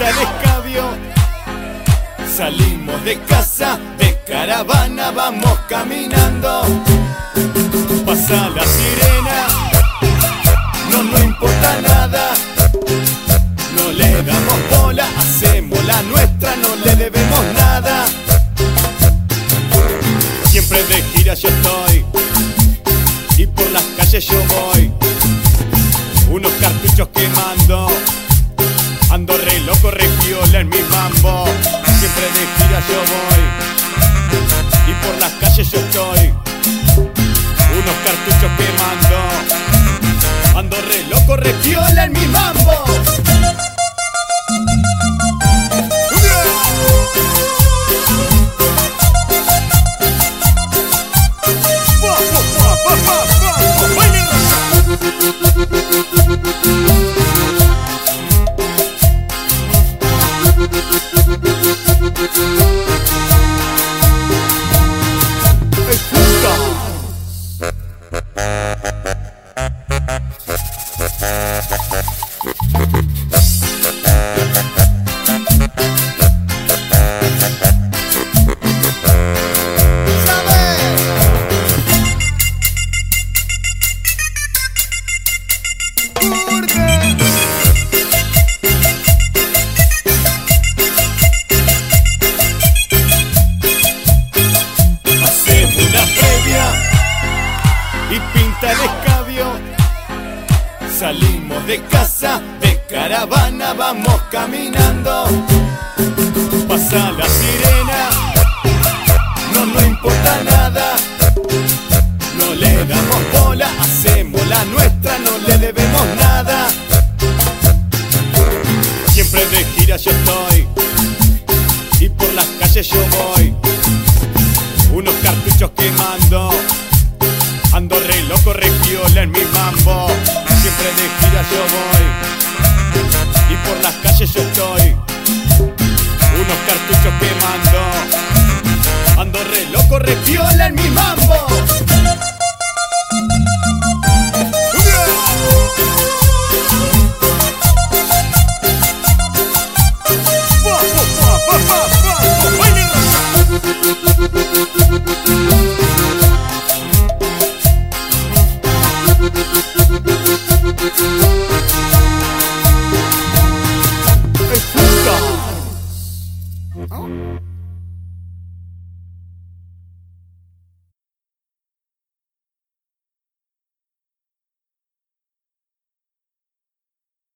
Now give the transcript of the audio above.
pinta el escabio. Salimos de casa, de caravana, vamos caminando. Pasa la sirena, no importa nada. No le damos bola, hacemos la nuestra, no le debemos nada. Siempre de gira yo estoy y por las calles yo voy. Unos cartuchos quemando, ando re loco, re piola en mi mambo. Siempre de gira yo voy y por las calles yo estoy. Unos cartuchos quemando, ando re loco, re piola en mi mambo. Y pinta el escabio. Salimos de casa, de caravana, vamos caminando. Pasa la sirena, no importa nada. No le damos bola, hacemos la nuestra, no le debemos nada. Siempre de gira yo estoy y por las calles yo voy. Unos cartuchos quemando, ando re loco, re piola en mi mambo. Siempre de gira yo voy y por las calles yo